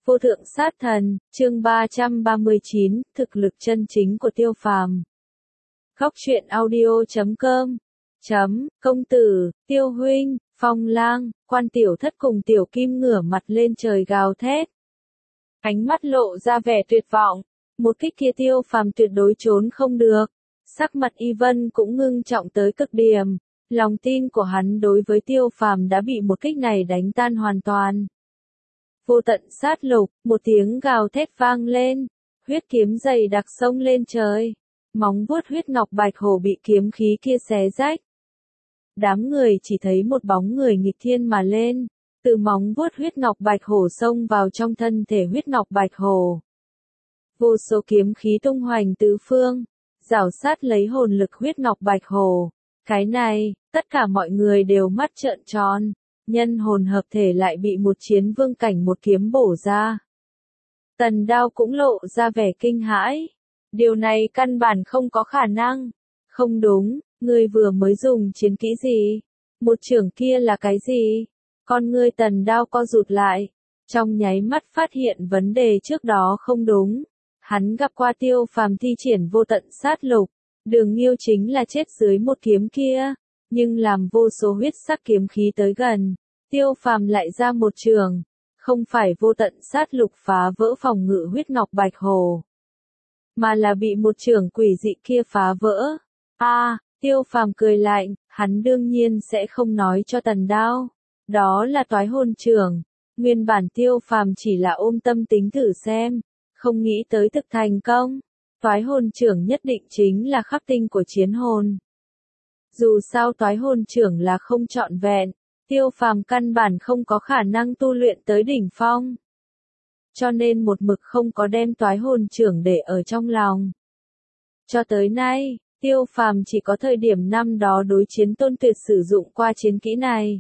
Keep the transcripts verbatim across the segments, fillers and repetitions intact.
Vô thượng sát thần, chương ba trăm ba mươi chín, thực lực chân chính của Tiêu Phàm. Góc truyện audio chấm com. Chấm, công tử, Tiêu huynh, Phong Lang, Quan Tiểu Thất cùng Tiểu Kim ngửa mặt lên trời gào thét. Ánh mắt lộ ra vẻ tuyệt vọng, một kích kia Tiêu Phàm tuyệt đối trốn không được. Sắc mặt Y Vân cũng ngưng trọng tới cực điểm, lòng tin của hắn đối với Tiêu Phàm đã bị một kích này đánh tan hoàn toàn. Vô tận sát lục, một tiếng gào thét vang lên, huyết kiếm dày đặc xông lên trời, móng vuốt huyết ngọc bạch hổ bị kiếm khí kia xé rách. Đám người chỉ thấy một bóng người nghịch thiên mà lên, từ móng vuốt huyết ngọc bạch hổ xông vào trong thân thể huyết ngọc bạch hổ. Vô số kiếm khí tung hoành tứ phương, rảo sát lấy hồn lực huyết ngọc bạch hổ. Cái này, tất cả mọi người đều mắt trợn tròn. Nhân hồn hợp thể lại bị một chiến vương cảnh một kiếm bổ ra. Tần Đao cũng lộ ra vẻ kinh hãi. Điều này căn bản không có khả năng. Không đúng, ngươi vừa mới dùng chiến kỹ gì? Một chưởng kia là cái gì? Con ngươi Tần Đao co rụt lại. Trong nháy mắt phát hiện vấn đề trước đó không đúng. Hắn gặp qua Tiêu Phàm thi triển vô tận sát lục. Đường Nghiêu chính là chết dưới một kiếm kia. Nhưng làm vô số huyết sắc kiếm khí tới gần, Tiêu Phàm lại ra một trường, không phải vô tận sát lục phá vỡ phòng ngự huyết ngọc bạch hồ, mà là bị một trường quỷ dị kia phá vỡ. A, à, Tiêu Phàm cười lạnh, hắn đương nhiên sẽ không nói cho Tần Đao, đó là toái hồn trường. Nguyên bản Tiêu Phàm chỉ là ôm tâm tính thử xem, không nghĩ tới thực thành công. Toái hồn trưởng nhất định chính là khắc tinh của chiến hồn. Dù sao toái hồn trưởng là không trọn vẹn, Tiêu Phàm căn bản không có khả năng tu luyện tới đỉnh phong. Cho nên một mực không có đem toái hồn trưởng để ở trong lòng. Cho tới nay, Tiêu Phàm chỉ có thời điểm năm đó đối chiến Tôn Tuyệt sử dụng qua chiến kỹ này.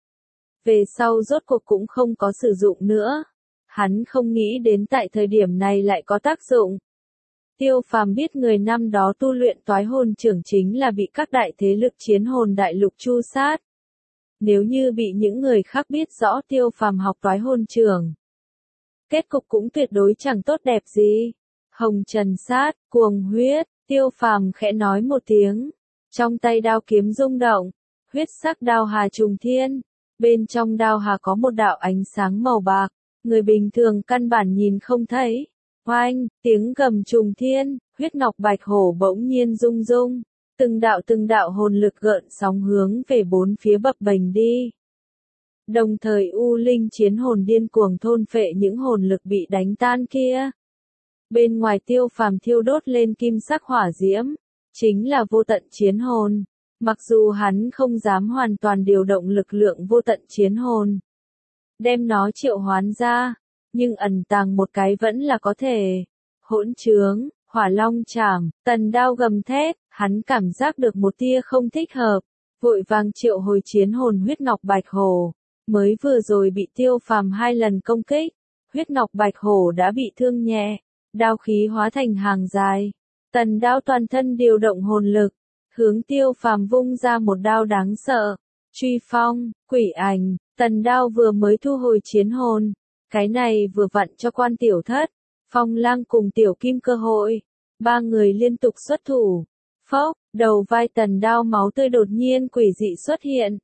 Về sau rốt cuộc cũng không có sử dụng nữa. Hắn không nghĩ đến tại thời điểm này lại có tác dụng. Tiêu Phàm biết người năm đó tu luyện toái hồn trưởng chính là bị các đại thế lực chiến hồn đại lục tru sát. Nếu như bị những người khác biết rõ Tiêu Phàm học toái hồn trưởng, kết cục cũng tuyệt đối chẳng tốt đẹp gì. Hồng trần sát, cuồng huyết, Tiêu Phàm khẽ nói một tiếng. Trong tay đao kiếm rung động, huyết sắc đao hà trùng thiên. Bên trong đao hà có một đạo ánh sáng màu bạc, người bình thường căn bản nhìn không thấy. Oanh, tiếng gầm trùng thiên, huyết ngọc bạch hổ bỗng nhiên rung rung, từng đạo từng đạo hồn lực gợn sóng hướng về bốn phía bập bềnh đi. Đồng thời U Linh chiến hồn điên cuồng thôn phệ những hồn lực bị đánh tan kia. Bên ngoài Tiêu Phàm thiêu đốt lên kim sắc hỏa diễm, chính là vô tận chiến hồn. Mặc dù hắn không dám hoàn toàn điều động lực lượng vô tận chiến hồn, đem nó triệu hoán ra, nhưng ẩn tàng một cái vẫn là có thể. Hỗn trướng, hỏa long chảm, Tần Đao gầm thét, hắn cảm giác được một tia không thích hợp, vội vàng triệu hồi chiến hồn huyết ngọc bạch hổ. Mới vừa rồi bị Tiêu Phàm hai lần công kích, huyết ngọc bạch hổ đã bị thương nhẹ, đao khí hóa thành hàng dài. Tần Đao toàn thân điều động hồn lực, hướng Tiêu Phàm vung ra một đao đáng sợ. Truy phong, quỷ ảnh, Tần Đao vừa mới thu hồi chiến hồn. Cái này vừa vặn cho Quan Tiểu Thất, Phong Lang cùng Tiểu Kim cơ hội. Ba người liên tục xuất thủ. Phốc, đầu vai Tần Đao máu tươi đột nhiên quỷ dị xuất hiện.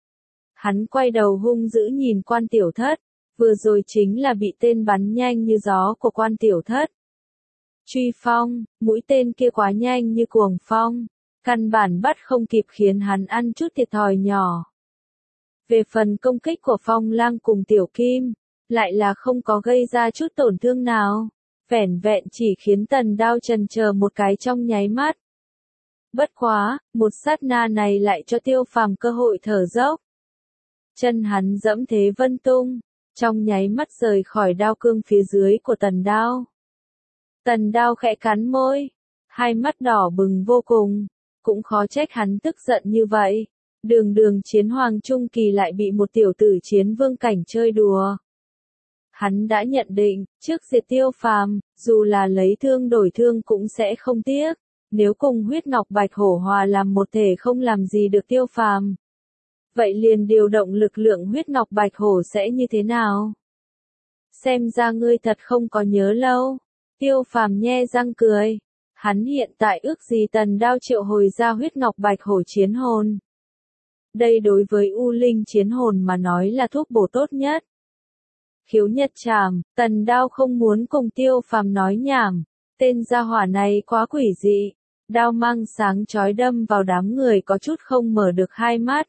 Hắn quay đầu hung dữ nhìn Quan Tiểu Thất, vừa rồi chính là bị tên bắn nhanh như gió của Quan Tiểu Thất. Truy phong, mũi tên kia quá nhanh như cuồng phong, căn bản bắt không kịp khiến hắn ăn chút thiệt thòi nhỏ. Về phần công kích của Phong Lang cùng Tiểu Kim, lại là không có gây ra chút tổn thương nào, vẻn vẹn chỉ khiến Tần Đao chần chờ một cái trong nháy mắt. Bất quá, một sát na này lại cho Tiêu Phàm cơ hội thở dốc. Chân hắn dẫm thế vân tung, trong nháy mắt rời khỏi đao cương phía dưới của Tần Đao. Tần Đao khẽ cắn môi, hai mắt đỏ bừng vô cùng, cũng khó trách hắn tức giận như vậy. Đường đường chiến hoàng trung kỳ lại bị một tiểu tử chiến vương cảnh chơi đùa. Hắn đã nhận định, trước diệt Tiêu Phàm, dù là lấy thương đổi thương cũng sẽ không tiếc. Nếu cùng huyết ngọc bạch hổ hòa làm một thể không làm gì được Tiêu Phàm, vậy liền điều động lực lượng huyết ngọc bạch hổ sẽ như thế nào? xem ra ngươi thật không có nhớ lâu. Tiêu Phàm nhe răng cười. Hắn hiện tại ước gì Tần Đao triệu hồi ra huyết ngọc bạch hổ chiến hồn. Đây đối với U Linh chiến hồn mà nói là thuốc bổ tốt nhất. Khiếu Nhật Trảm, Tần Đao không muốn cùng Tiêu Phàm nói nhảm. Tên gia hỏa này quá quỷ dị. Đao mang sáng chói đâm vào đám người có chút không mở được hai mắt.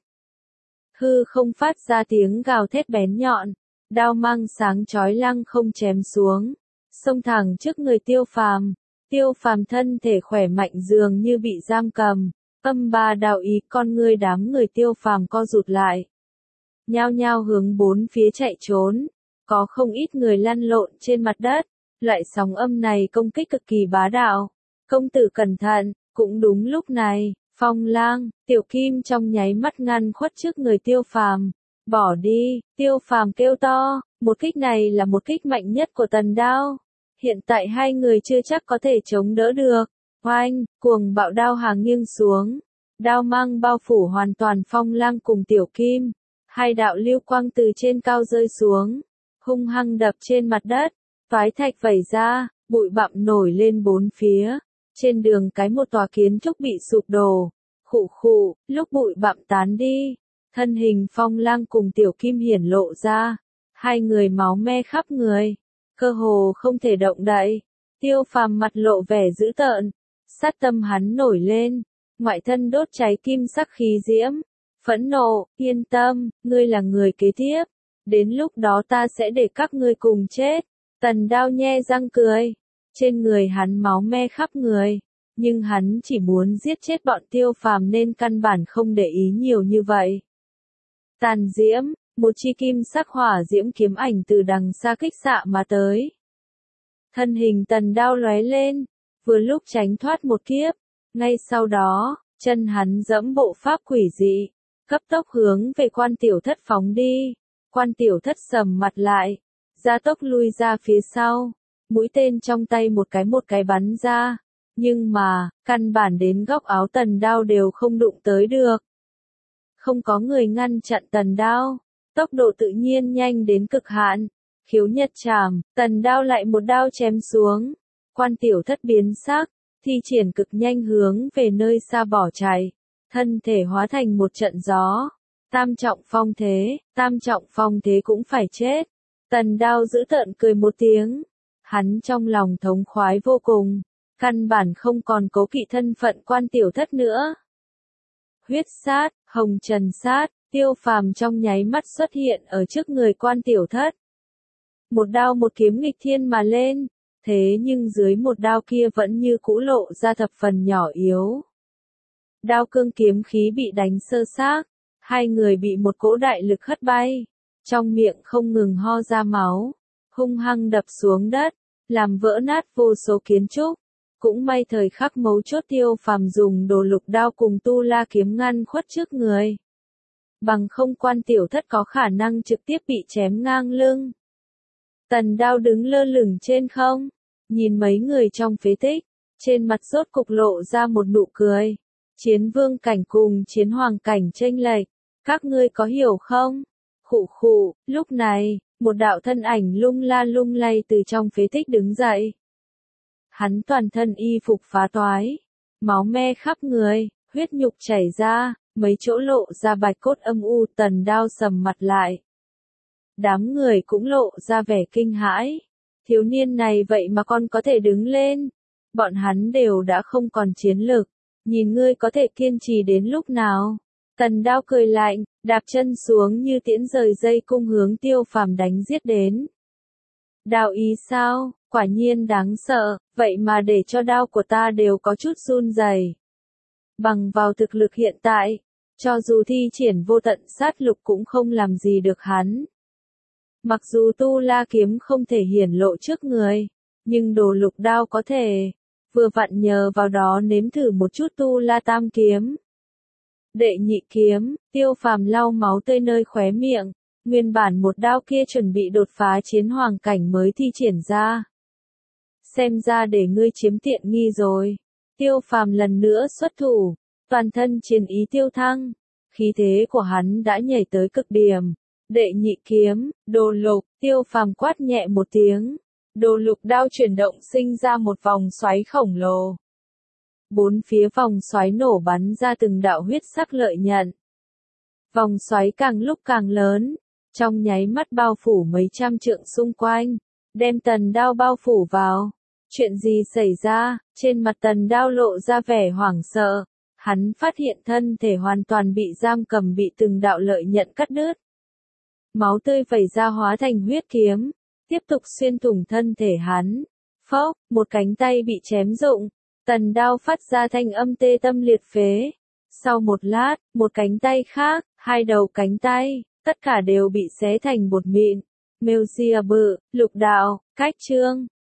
Hư không phát ra tiếng gào thét bén nhọn. Đao mang sáng chói lăng không chém xuống. Xông thẳng trước người Tiêu Phàm. Tiêu Phàm thân thể khỏe mạnh dường như bị giam cầm. Âm ba đạo ý con ngươi đám người Tiêu Phàm co rụt lại. Nhao nhao hướng bốn phía chạy trốn. Có không ít người lăn lộn trên mặt đất. Loại sóng âm này công kích cực kỳ bá đạo. Công tử cẩn thận, cũng đúng lúc này, Phong Lang, Tiểu Kim trong nháy mắt ngăn khuất trước người Tiêu Phàm. Bỏ đi, Tiêu Phàm kêu to, một kích này là một kích mạnh nhất của Tần Đao. Hiện tại hai người chưa chắc có thể chống đỡ được. Oanh, cuồng bạo đao hàng nghiêng xuống. Đao mang bao phủ hoàn toàn Phong Lang cùng Tiểu Kim. Hai đạo lưu quang từ trên cao rơi xuống. Hung hăng đập trên mặt đất. Toái thạch vẩy ra, bụi bặm nổi lên bốn phía. Trên đường cái một tòa kiến trúc bị sụp đổ. Khụ khụ, lúc bụi bặm tán đi. Thân hình Phong Lang cùng Tiểu Kim hiển lộ ra. Hai người máu me khắp người. Cơ hồ không thể động đậy. Tiêu Phàm mặt lộ vẻ dữ tợn. Sát tâm hắn nổi lên. Ngoại thân đốt cháy kim sắc khí diễm. Phẫn nộ, yên tâm, ngươi là người kế tiếp. Đến lúc đó ta sẽ để các ngươi cùng chết. Tần Đao nhe răng cười. Trên người hắn máu me khắp người. Nhưng hắn chỉ muốn giết chết bọn Tiêu Phàm nên căn bản không để ý nhiều như vậy. Tàn diễm, một chi kim sắc hỏa diễm kiếm ảnh từ đằng xa kích xạ mà tới. Thân hình Tần Đao lóe lên, vừa lúc tránh thoát một kiếp. Ngay sau đó, chân hắn dẫm bộ pháp quỷ dị, cấp tốc hướng về Quan Tiểu Thất phóng đi. Quan Tiểu Thất sầm mặt lại, gia tốc lui ra phía sau. Mũi tên trong tay một cái một cái bắn ra. Nhưng mà, căn bản đến góc áo Tần Đao đều không đụng tới được. Không có người ngăn chặn Tần Đao. Tốc độ tự nhiên nhanh đến cực hạn. Khiếu Nhật Trảm, Tần Đao lại một đao chém xuống. Quan Tiểu Thất biến sắc, thi triển cực nhanh hướng về nơi xa bỏ chạy. Thân thể hóa thành một trận gió. Tam trọng phong thế, tam trọng phong thế cũng phải chết. Tần Đao giữ tợn cười một tiếng. Hắn trong lòng thống khoái vô cùng. Căn bản không còn cố kỵ thân phận Quan Tiểu Thất nữa. Huyết sát, hồng trần sát, Tiêu Phàm trong nháy mắt xuất hiện ở trước người Quan Tiểu Thất. Một đao một kiếm nghịch thiên mà lên. Thế nhưng dưới một đao kia vẫn như cũ lộ ra thập phần nhỏ yếu. Đao cương kiếm khí bị đánh sơ xác. Hai người bị một cỗ đại lực hất bay. Trong miệng không ngừng ho ra máu. Hung hăng đập xuống đất. Làm vỡ nát vô số kiến trúc. Cũng may thời khắc mấu chốt Tiêu Phàm dùng đồ lục đao cùng tu la kiếm ngăn khuất trước người. Bằng không Quan Tiểu Thất có khả năng trực tiếp bị chém ngang lưng. Tần Đao đứng lơ lửng trên không. Nhìn mấy người trong phế tích. Trên mặt rốt cục lộ ra một nụ cười. Chiến vương cảnh cùng chiến hoàng cảnh chênh lệch. Các ngươi có hiểu không? Khụ khụ, lúc này, một đạo thân ảnh lung la lung lay từ trong phế tích đứng dậy. Hắn toàn thân y phục phá toái. Máu me khắp người, huyết nhục chảy ra, mấy chỗ lộ ra bạch cốt âm u. Tần Đao sầm mặt lại. Đám người cũng lộ ra vẻ kinh hãi. Thiếu niên này vậy mà còn có thể đứng lên. Bọn hắn đều đã không còn chiến lực. Nhìn ngươi có thể kiên trì đến lúc nào. Tần Đao cười lạnh, đạp chân xuống như tiễn rời dây cung hướng Tiêu Phàm đánh giết đến. Đao ý sao, quả nhiên đáng sợ, vậy mà để cho đao của ta đều có chút run rẩy. Bằng vào thực lực hiện tại, cho dù thi triển vô tận sát lục cũng không làm gì được hắn. Mặc dù tu la kiếm không thể hiển lộ trước người, nhưng đồ lục đao có thể. Vừa vặn nhờ vào đó nếm thử một chút tu la tam kiếm. Đệ nhị kiếm, Tiêu Phàm lau máu tươi nơi khóe miệng. Nguyên bản một đao kia chuẩn bị đột phá chiến hoàng cảnh mới thi triển ra. Xem ra để ngươi chiếm tiện nghi rồi. Tiêu Phàm lần nữa xuất thủ. Toàn thân chiến ý tiêu thăng. Khí thế của hắn đã nhảy tới cực điểm. Đệ nhị kiếm, đồ lục, Tiêu Phàm quát nhẹ một tiếng. Đồ lục đao chuyển động sinh ra một vòng xoáy khổng lồ. Bốn phía vòng xoáy nổ bắn ra từng đạo huyết sắc lợi nhận. Vòng xoáy càng lúc càng lớn, trong nháy mắt bao phủ mấy trăm trượng xung quanh, đem Tần Đao bao phủ vào. Chuyện gì xảy ra? Trên mặt Tần Đao lộ ra vẻ hoảng sợ. Hắn phát hiện thân thể hoàn toàn bị giam cầm, bị từng đạo lợi nhận cắt đứt. Máu tươi vẩy ra hóa thành huyết kiếm, tiếp tục xuyên thủng thân thể hắn. Phốc, một cánh tay bị chém rụng, Tần Đao phát ra thanh âm tê tâm liệt phế. Sau một lát, một cánh tay khác, hai đầu cánh tay, tất cả đều bị xé thành bột mịn. Mêu Ria bự, lục đạo, cách chương.